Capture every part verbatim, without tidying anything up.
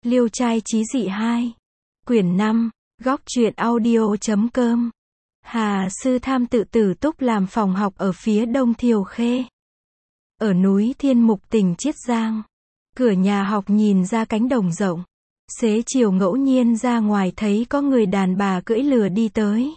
Liêu trai chí dị hai. Quyển năm. Góc truyện audio.com. Hà Sư Tham tự tử túc làm phòng học ở phía đông Thiều Khê. Ở núi Thiên Mục tỉnh Chiết Giang. Cửa nhà học nhìn ra cánh đồng rộng. Xế chiều ngẫu nhiên ra ngoài thấy có người đàn bà cưỡi lừa đi tới.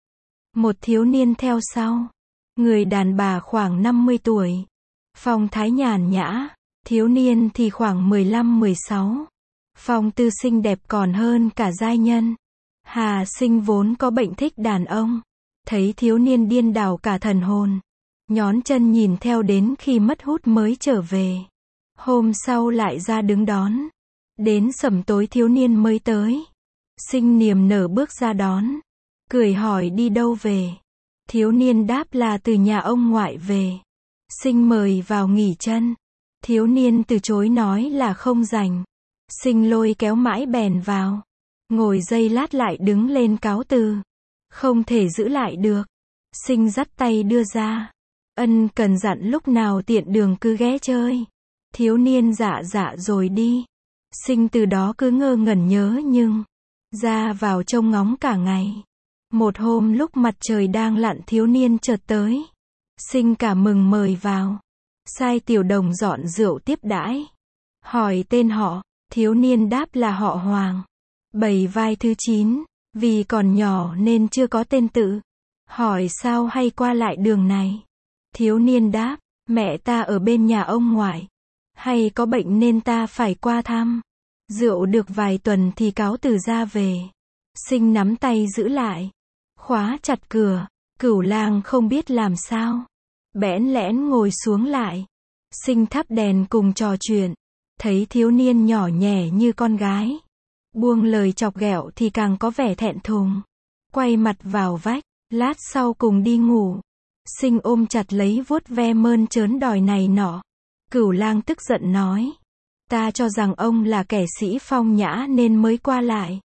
Một thiếu niên theo sau. Người đàn bà khoảng năm mươi tuổi. Phong thái nhàn nhã. Thiếu niên thì khoảng mười lăm mười sáu. Phong tư xinh đẹp còn hơn cả giai nhân. Hà Sinh vốn có bệnh thích đàn ông. Thấy thiếu niên điên đảo cả thần hồn. Nhón chân nhìn theo đến khi mất hút mới trở về. Hôm sau lại ra đứng đón. Đến sẩm tối thiếu niên mới tới. Sinh niềm nở bước ra đón. Cười hỏi đi đâu về. Thiếu niên đáp là từ nhà ông ngoại về. Sinh mời vào nghỉ chân. Thiếu niên từ chối nói là không rảnh. Sinh lôi kéo mãi bèn vào. Ngồi giây lát lại đứng lên cáo từ. Không thể giữ lại được. Sinh dắt tay đưa ra. Ân cần dặn lúc nào tiện đường cứ ghé chơi. Thiếu niên dạ dạ rồi đi. Sinh từ đó cứ ngơ ngẩn nhớ nhưng. Ra vào trông ngóng cả ngày. Một hôm lúc mặt trời đang lặn thiếu niên chợt tới. Sinh cả mừng mời vào. Sai tiểu đồng dọn rượu tiếp đãi. Hỏi tên họ. Thiếu niên đáp là họ Hoàng. Bảy vai thứ chín. Vì còn nhỏ nên chưa có tên tự. Hỏi sao hay qua lại đường này. Thiếu niên đáp. Mẹ ta ở bên nhà ông ngoại. Hay có bệnh nên ta phải qua thăm. Rượu được vài tuần thì cáo từ ra về. Sinh nắm tay giữ lại. Khóa chặt cửa. Cửu lang không biết làm sao. Bẽn lẽn ngồi xuống lại. Sinh thắp đèn cùng trò chuyện. Thấy thiếu niên nhỏ nhẹ như con gái. Buông lời chọc ghẹo thì càng có vẻ thẹn thùng. Quay mặt vào vách. Lát sau cùng đi ngủ. Sinh ôm chặt lấy vuốt ve mơn trớn đòi này nọ. Cửu lang tức giận nói. Ta cho rằng ông là kẻ sĩ phong nhã nên mới qua lại.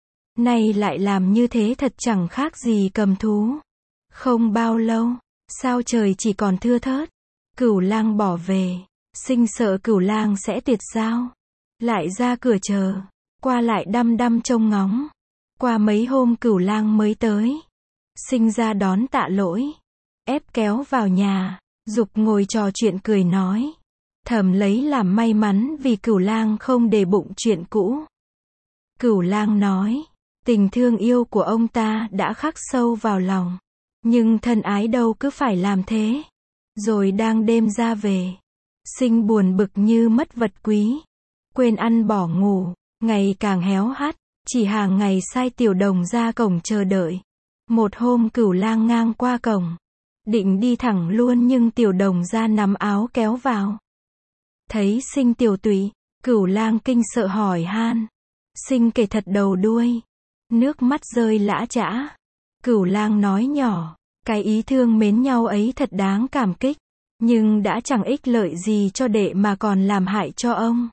Nay lại làm như thế thật chẳng khác gì cầm thú. Không bao lâu. Sao trời chỉ còn thưa thớt. Cửu lang bỏ về. Sinh sợ cửu lang sẽ tuyệt giao. Lại ra cửa chờ. Qua lại đăm đăm trông ngóng. Qua mấy hôm cửu lang mới tới. Sinh ra đón tạ lỗi. Ép kéo vào nhà. Giục ngồi trò chuyện cười nói. Thầm lấy làm may mắn vì cửu lang không để bụng chuyện cũ. Cửu lang nói. Tình thương yêu của ông ta đã khắc sâu vào lòng. Nhưng thân ái đâu cứ phải làm thế. Rồi đang đêm ra về. Sinh buồn bực như mất vật quý. Quên ăn bỏ ngủ. Ngày càng héo hắt. Chỉ hàng ngày sai tiểu đồng ra cổng chờ đợi. Một hôm cửu lang ngang qua cổng. Định đi thẳng luôn nhưng tiểu đồng ra nắm áo kéo vào. Thấy Sinh tiểu tụy. Cửu lang kinh sợ hỏi han. Sinh kể thật đầu đuôi. Nước mắt rơi lã chã. Cửu lang nói nhỏ. Cái ý thương mến nhau ấy thật đáng cảm kích. Nhưng đã chẳng ích lợi gì cho đệ mà còn làm hại cho ông.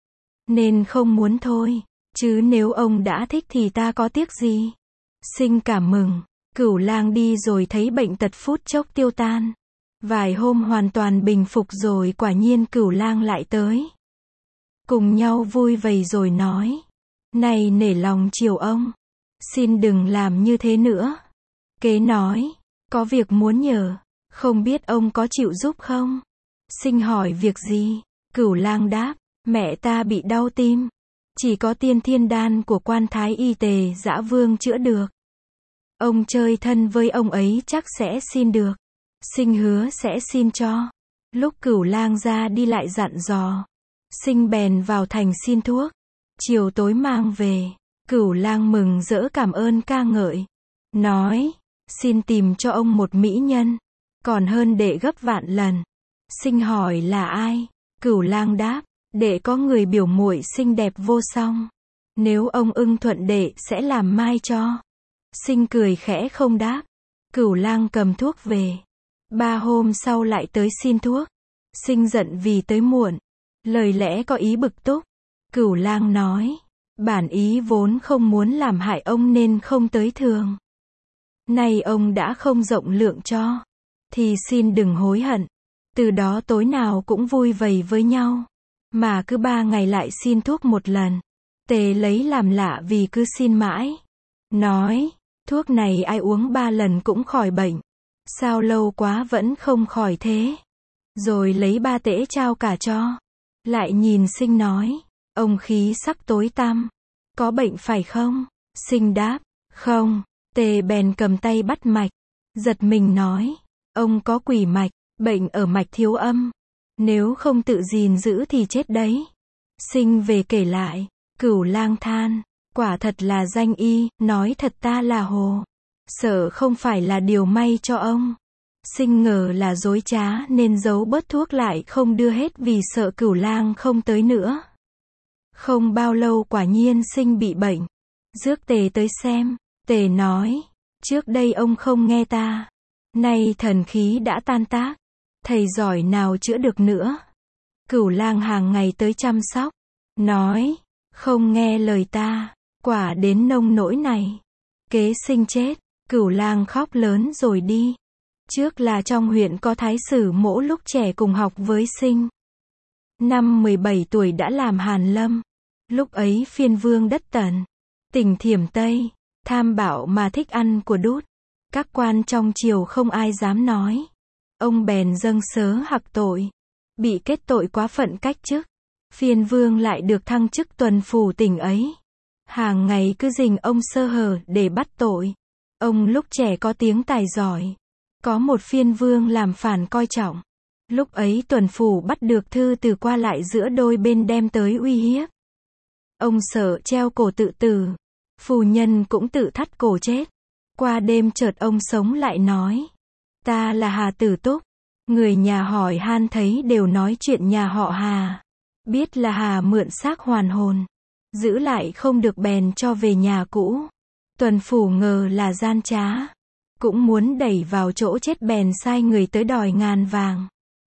Nên không muốn thôi. Chứ nếu ông đã thích thì ta có tiếc gì. Sinh cảm mừng. Cửu lang đi rồi thấy bệnh tật phút chốc tiêu tan. Vài hôm hoàn toàn bình phục rồi quả nhiên cửu lang lại tới. Cùng nhau vui vầy rồi nói. Này nể lòng chiều ông. Xin đừng làm như thế nữa. Kế nói. Có việc muốn nhờ. Không biết ông có chịu giúp không? Sinh hỏi việc gì? Cửu lang đáp. Mẹ ta bị đau tim. Chỉ có tiên thiên đan của quan thái y Tề Dã Vương chữa được. Ông chơi thân với ông ấy chắc sẽ xin được. Sinh hứa sẽ xin cho. Lúc cửu lang ra đi lại dặn dò. Sinh bèn vào thành xin thuốc. Chiều tối mang về. Cửu lang mừng rỡ cảm ơn ca ngợi. Nói. Xin tìm cho ông một mỹ nhân. Còn hơn đệ gấp vạn lần. Sinh hỏi là ai? Cửu lang đáp. Đệ có người biểu muội xinh đẹp vô song. Nếu ông ưng thuận đệ sẽ làm mai cho. Sinh cười khẽ không đáp. Cửu lang cầm thuốc về. Ba hôm sau lại tới xin thuốc. Sinh giận vì tới muộn. Lời lẽ có ý bực tức. Cửu lang nói. Bản ý vốn không muốn làm hại ông nên không tới thường. Nay ông đã không rộng lượng cho. Thì xin đừng hối hận. Từ đó tối nào cũng vui vầy với nhau. Mà cứ ba ngày lại xin thuốc một lần. Tề lấy làm lạ vì cứ xin mãi. Nói, thuốc này ai uống ba lần cũng khỏi bệnh. Sao lâu quá vẫn không khỏi thế? Rồi lấy ba tễ trao cả cho. Lại nhìn Sinh nói, ông khí sắc tối tăm. Có bệnh phải không? Sinh đáp, không. Tề bèn cầm tay bắt mạch. Giật mình nói, ông có quỷ mạch, bệnh ở mạch thiếu âm. Nếu không tự gìn giữ thì chết đấy. Sinh về kể lại, Cửu Lang than, quả thật là danh y, nói thật ta là hồ. Sợ không phải là điều may cho ông. Sinh ngờ là dối trá nên giấu bớt thuốc lại không đưa hết vì sợ Cửu Lang không tới nữa. Không bao lâu quả nhiên Sinh bị bệnh. Rước Tề tới xem. Tề nói, trước đây ông không nghe ta. Nay thần khí đã tan tác. Thầy giỏi nào chữa được nữa. Cửu Lang hàng ngày tới chăm sóc. Nói, không nghe lời ta. Quả đến nông nỗi này. Kế Sinh chết. Cửu Lang khóc lớn rồi đi. Trước là trong huyện có thái sử Mỗ lúc trẻ cùng học với Sinh. Năm mười bảy tuổi đã làm hàn lâm. Lúc ấy phiên vương đất Tần. Tỉnh Thiểm Tây. Tham bạo mà thích ăn của đút. Các quan trong triều không ai dám nói. Ông bèn dâng sớ hặc tội. Bị kết tội quá phận cách chức. Phiên vương lại được thăng chức tuần phủ tỉnh ấy. Hàng ngày cứ rình ông sơ hở để bắt tội. Ông lúc trẻ có tiếng tài giỏi. Có một phiên vương làm phản coi trọng. Lúc ấy tuần phủ bắt được thư từ qua lại giữa đôi bên đem tới uy hiếp. Ông sợ treo cổ tự tử. Phu nhân cũng tự thắt cổ chết. Qua đêm chợt ông sống lại nói. Ta là Hà Tử Túc. Người nhà hỏi han thấy đều nói chuyện nhà họ Hà. Biết là Hà mượn xác hoàn hồn. Giữ lại không được bèn cho về nhà cũ. Tuần phủ ngờ là gian trá. Cũng muốn đẩy vào chỗ chết bèn sai người tới đòi ngàn vàng.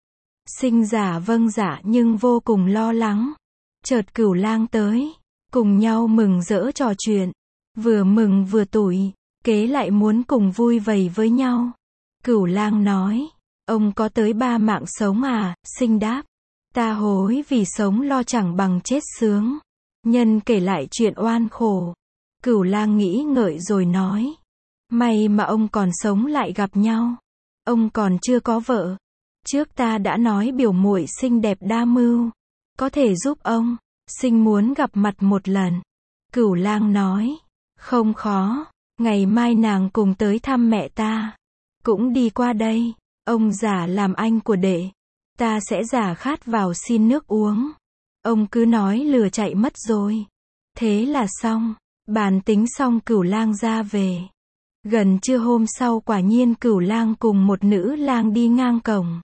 Sinh giả vâng dạ nhưng vô cùng lo lắng. Chợt Cửu Lang tới. Cùng nhau mừng rỡ trò chuyện. Vừa mừng vừa tủi. Kế lại muốn cùng vui vầy với nhau. Cửu Lang nói. Ông có tới ba mạng sống à? Sinh đáp. Ta hối vì sống lo chẳng bằng chết sướng. Nhân kể lại chuyện oan khổ. Cửu Lang nghĩ ngợi rồi nói. May mà ông còn sống lại gặp nhau. Ông còn chưa có vợ. Trước ta đã nói biểu muội xinh đẹp đa mưu. Có thể giúp ông. Sinh muốn gặp mặt một lần. Cửu Lang nói. Không khó. Ngày mai nàng cùng tới thăm mẹ ta. Cũng đi qua đây. Ông giả làm anh của đệ. Ta sẽ giả khát vào xin nước uống. Ông cứ nói lừa chạy mất rồi. Thế là xong. Bàn tính xong Cửu Lang ra về. Gần trưa hôm sau quả nhiên Cửu Lang cùng một nữ lang đi ngang cổng.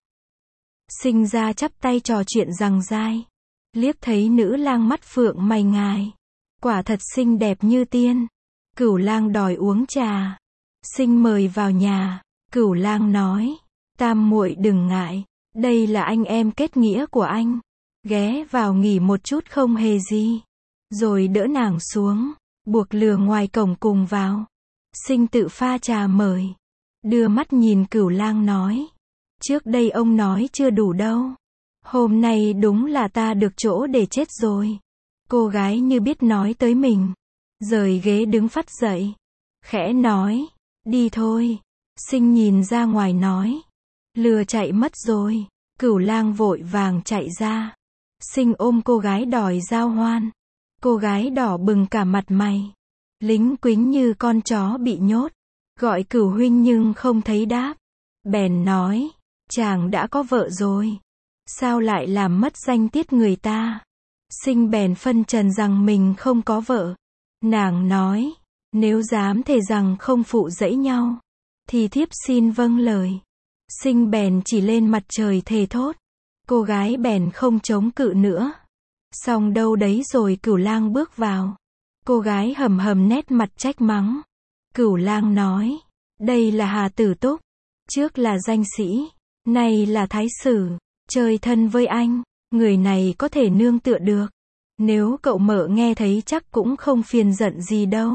Sinh ra chắp tay trò chuyện rằng dai. Liếc thấy nữ lang mắt phượng mày ngài. Quả thật xinh đẹp như tiên. Cửu Lang đòi uống trà. Sinh mời vào nhà. Cửu Lang nói. Tam muội đừng ngại. Đây là anh em kết nghĩa của anh. Ghé vào nghỉ một chút không hề gì. Rồi đỡ nàng xuống. Buộc lừa ngoài cổng cùng vào. Sinh tự pha trà mời. Đưa mắt nhìn Cửu Lang nói. Trước đây ông nói chưa đủ đâu. Hôm nay đúng là ta được chỗ để chết rồi. Cô gái như biết nói tới mình. Rời ghế đứng phắt dậy. Khẽ nói. Đi thôi. Sinh nhìn ra ngoài nói. Lừa chạy mất rồi. Cửu Lang vội vàng chạy ra. Sinh ôm cô gái đòi giao hoan. Cô gái đỏ bừng cả mặt mày. Lính quính như con chó bị nhốt. Gọi Cửu huynh nhưng không thấy đáp. Bèn nói. Chàng đã có vợ rồi. Sao lại làm mất danh tiết người ta? Sinh bèn phân trần rằng mình không có vợ. Nàng nói. Nếu dám thề rằng không phụ dẫy nhau. Thì thiếp xin vâng lời. Sinh bèn chỉ lên mặt trời thề thốt. Cô gái bèn không chống cự nữa. Xong đâu đấy rồi Cửu Lang bước vào. Cô gái hầm hầm nét mặt trách mắng. Cửu Lang nói. Đây là Hà Tử Túc. Trước là danh sĩ. Nay là thái sử. Chơi thân với anh. Người này có thể nương tựa được. Nếu cậu mợ nghe thấy chắc cũng không phiền giận gì đâu.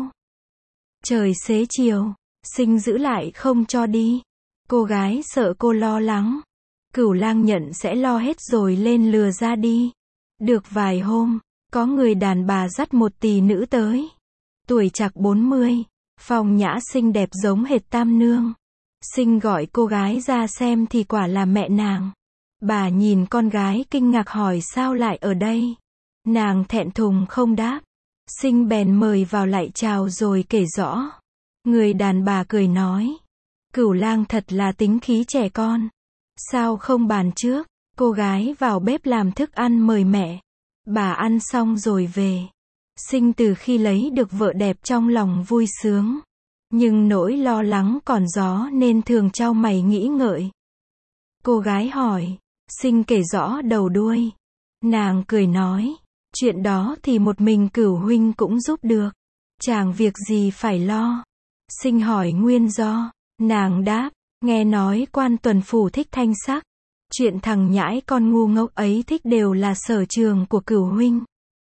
Trời xế chiều. Sinh giữ lại không cho đi. Cô gái sợ cô lo lắng. Cửu Lang nhận sẽ lo hết rồi lên lừa ra đi. Được vài hôm. Có người đàn bà dắt một tỷ nữ tới. Tuổi chạc bốn mươi, phong nhã xinh đẹp giống hệt tam nương. Sinh gọi cô gái ra xem thì quả là mẹ nàng. Bà nhìn con gái kinh ngạc hỏi sao lại ở đây. Nàng thẹn thùng không đáp. Sinh bèn mời vào lại chào rồi kể rõ. Người đàn bà cười nói. Cửu lang thật là tính khí trẻ con. Sao không bàn trước. Cô gái vào bếp làm thức ăn mời mẹ. Bà ăn xong rồi về. Sinh từ khi lấy được vợ đẹp trong lòng vui sướng. Nhưng nỗi lo lắng còn gió nên thường chau mày nghĩ ngợi. Cô gái hỏi. Sinh kể rõ đầu đuôi. Nàng cười nói. Chuyện đó thì một mình Cửu huynh cũng giúp được. Chàng việc gì phải lo. Sinh hỏi nguyên do. Nàng đáp. Nghe nói quan tuần phủ thích thanh sắc. Chuyện thằng nhãi con ngu ngốc ấy thích đều là sở trường của Cửu huynh.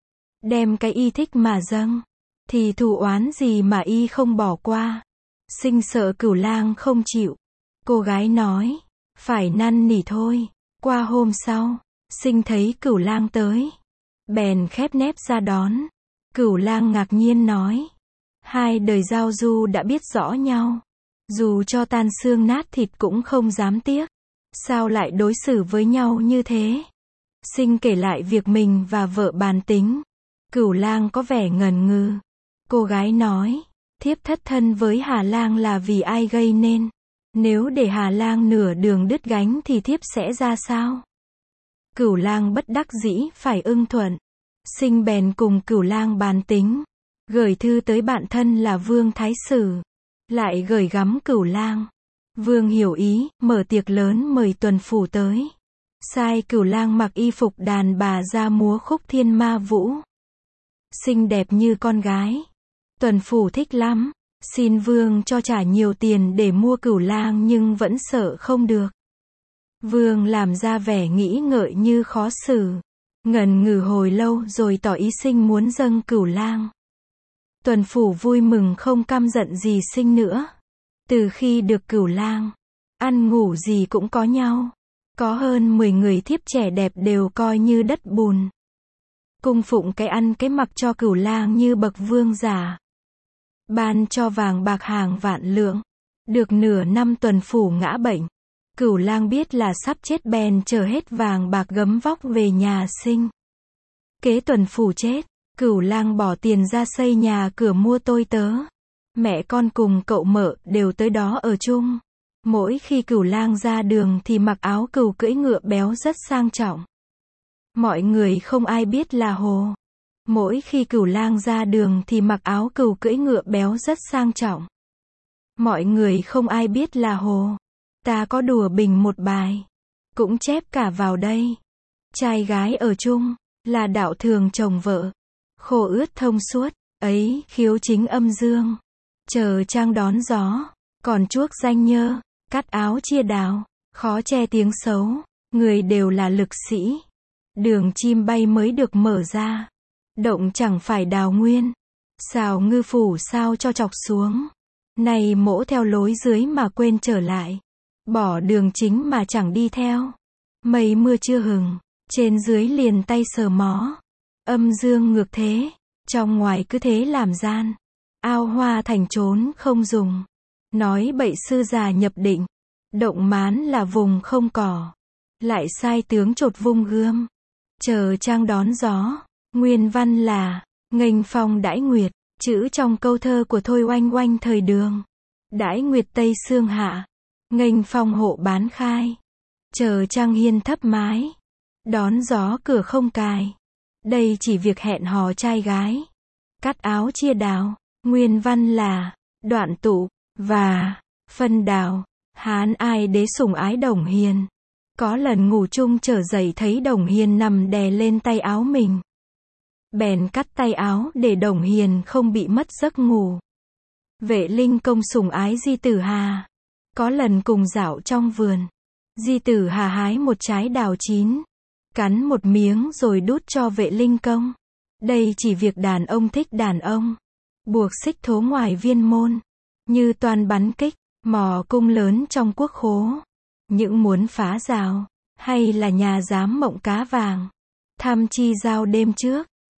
Đem cái y thích mà dâng. Thì thù oán gì mà y không bỏ qua. Sinh sợ Cửu lang không chịu. Cô gái nói. Phải năn nỉ thôi. Qua hôm sau. Sinh thấy Cửu lang tới. Bèn khép nép ra đón. Cửu lang ngạc nhiên nói. Hai đời giao du đã biết rõ nhau. Dù cho tan xương nát thịt cũng không dám tiếc. Sao lại đối xử với nhau như thế? Sinh kể lại việc mình và vợ bàn tính. Cửu lang có vẻ ngần ngừ. Cô gái nói. Thiếp thất thân với Hà lang là vì ai gây nên? Nếu để Hà lang nửa đường đứt gánh thì thiếp sẽ ra sao? Cửu lang bất đắc dĩ phải ưng thuận. Sinh bèn cùng Cửu lang bàn tính. Gửi thư tới bạn thân là Vương Thái Sử. Lại gửi gắm Cửu lang. Vương hiểu ý, mở tiệc lớn mời tuần phủ tới. Sai Cửu lang mặc y phục đàn bà ra múa khúc thiên ma vũ. Xinh đẹp như con gái. Tuần phủ thích lắm. Xin Vương cho trả nhiều tiền để mua Cửu lang nhưng vẫn sợ không được. Vương làm ra vẻ nghĩ ngợi như khó xử. Ngần ngừ hồi lâu rồi tỏ ý Sinh muốn dâng Cửu lang. Tuần phủ vui mừng không căm giận gì Sinh nữa. Từ khi được Cửu lang, ăn ngủ gì cũng có nhau. Có hơn mười người thiếp trẻ đẹp đều coi như đất bùn. Cung phụng cái ăn cái mặc cho Cửu lang như bậc vương giả. Ban cho vàng bạc hàng vạn lượng. Được nửa năm tuần phủ ngã bệnh. Cửu lang biết là sắp chết bèn chở hết vàng bạc gấm vóc về nhà Sinh. Kế tuần phủ chết, Cửu lang bỏ tiền ra xây nhà cửa mua tôi tớ. Mẹ con cùng cậu mợ đều tới đó ở chung. Mỗi khi Cửu lang ra đường thì mặc áo cừu cưỡi ngựa béo rất sang trọng. Mọi người không ai biết là Hồ. Mỗi khi Cửu lang ra đường thì mặc áo cừu cưỡi ngựa béo rất sang trọng. Mọi người không ai biết là Hồ. Ta có đùa bình một bài. Cũng chép cả vào đây. Trai gái ở chung, là đạo thường chồng vợ. Khô ướt thông suốt, ấy khiếu chính âm dương. Chờ trang đón gió, còn chuốc danh nhơ, cắt áo chia đào, khó che tiếng xấu. Người đều là lực sĩ. Đường chim bay mới được mở ra. Động chẳng phải đào nguyên. Xào ngư phủ sao cho chọc xuống. Này mỗ theo lối dưới mà quên trở lại. Bỏ đường chính mà chẳng đi theo. Mây mưa chưa hừng. Trên dưới liền tay sờ mó. Âm dương ngược thế. Trong ngoài cứ thế làm gian. Ao hoa thành trốn không dùng. Nói bậy sư già nhập định. Động mán là vùng không cỏ. Lại sai tướng chột vung gươm. Chờ trang đón gió. Nguyên văn là nghênh phong đãi nguyệt. Chữ trong câu thơ của Thôi Oanh Oanh thời Đường. Đãi nguyệt tây sương hạ. Nghênh phong hộ bán khai. Chờ trang hiên thấp mái. Đón gió cửa không cài. Đây chỉ việc hẹn hò trai gái. Cắt áo chia đào. Nguyên văn là đoạn tụ và phân đào. Hán ai đế sủng ái Đồng Hiền. Có lần ngủ chung trở dậy thấy Đồng Hiền nằm đè lên tay áo mình. Bèn cắt tay áo để Đồng Hiền không bị mất giấc ngủ. Vệ Linh Công sủng ái Di Tử Hà. Có lần cùng dạo trong vườn. Di Tử Hà hái một trái đào chín. Cắn một miếng rồi đút cho Vệ Linh Công. Đây chỉ việc đàn ông thích đàn ông. Buộc xích thố ngoài viên môn. Như toan bắn kích. Mò cung lớn trong quốc khố. Những muốn phá rào. Hay là nhà giám mộng cá vàng. Tham chi giao đêm trước.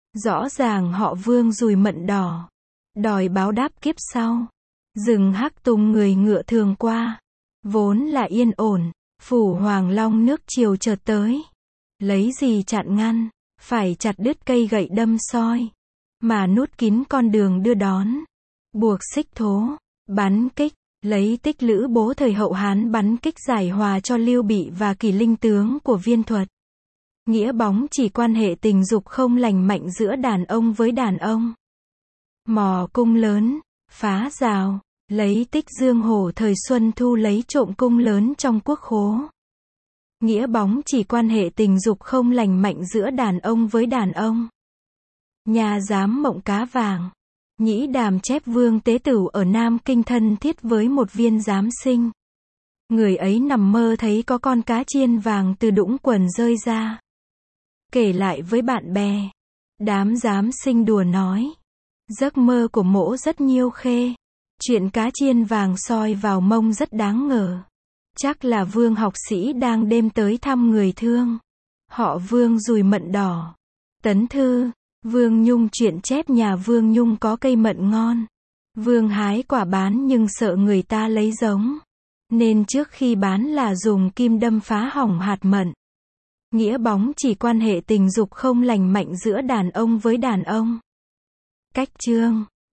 Rõ ràng họ Vương dùi mận đỏ, đòi báo đáp kiếp sau. Rừng Hắc Tùng người ngựa thường qua, vốn là yên ổn, phủ Hoàng Long nước chiều chợt tới. Lấy gì chặn ngăn, phải chặt đứt cây gậy đâm soi, mà nút kín con đường đưa đón. Buộc xích thố, bắn kích, lấy tích lữ bố thời hậu Hán bắn kích giải hòa cho Lưu Bị và Kỷ Linh tướng của Viên Thuật. Nghĩa bóng chỉ quan hệ tình dục không lành mạnh giữa đàn ông với đàn ông. Mò cung lớn, phá rào, lấy tích Dương Hổ thời Xuân Thu lấy trộm cung lớn trong quốc khố. Nghĩa bóng chỉ quan hệ tình dục không lành mạnh giữa đàn ông với đàn ông. Nhà giám mộng cá vàng. Nhĩ Đàm chép Vương Tế Tửu ở Nam Kinh thân thiết với một viên giám sinh. Người ấy nằm mơ thấy có con cá chiên vàng từ đũng quần rơi ra. Kể lại với bạn bè. Đám giám sinh đùa nói. Giấc mơ của mỗ rất nhiêu khê. Chuyện cá chiên vàng soi vào mông rất đáng ngờ. Chắc là Vương học sĩ đang đêm tới thăm người thương. Họ Vương dùi mận đỏ. Tấn thư. Vương Nhung chuyện chép nhà Vương Nhung có cây mận ngon. Vương hái quả bán nhưng sợ người ta lấy giống. Nên trước khi bán là dùng kim đâm phá hỏng hạt mận. Nghĩa bóng chỉ quan hệ tình dục không lành mạnh giữa đàn ông với đàn ông. Cách chương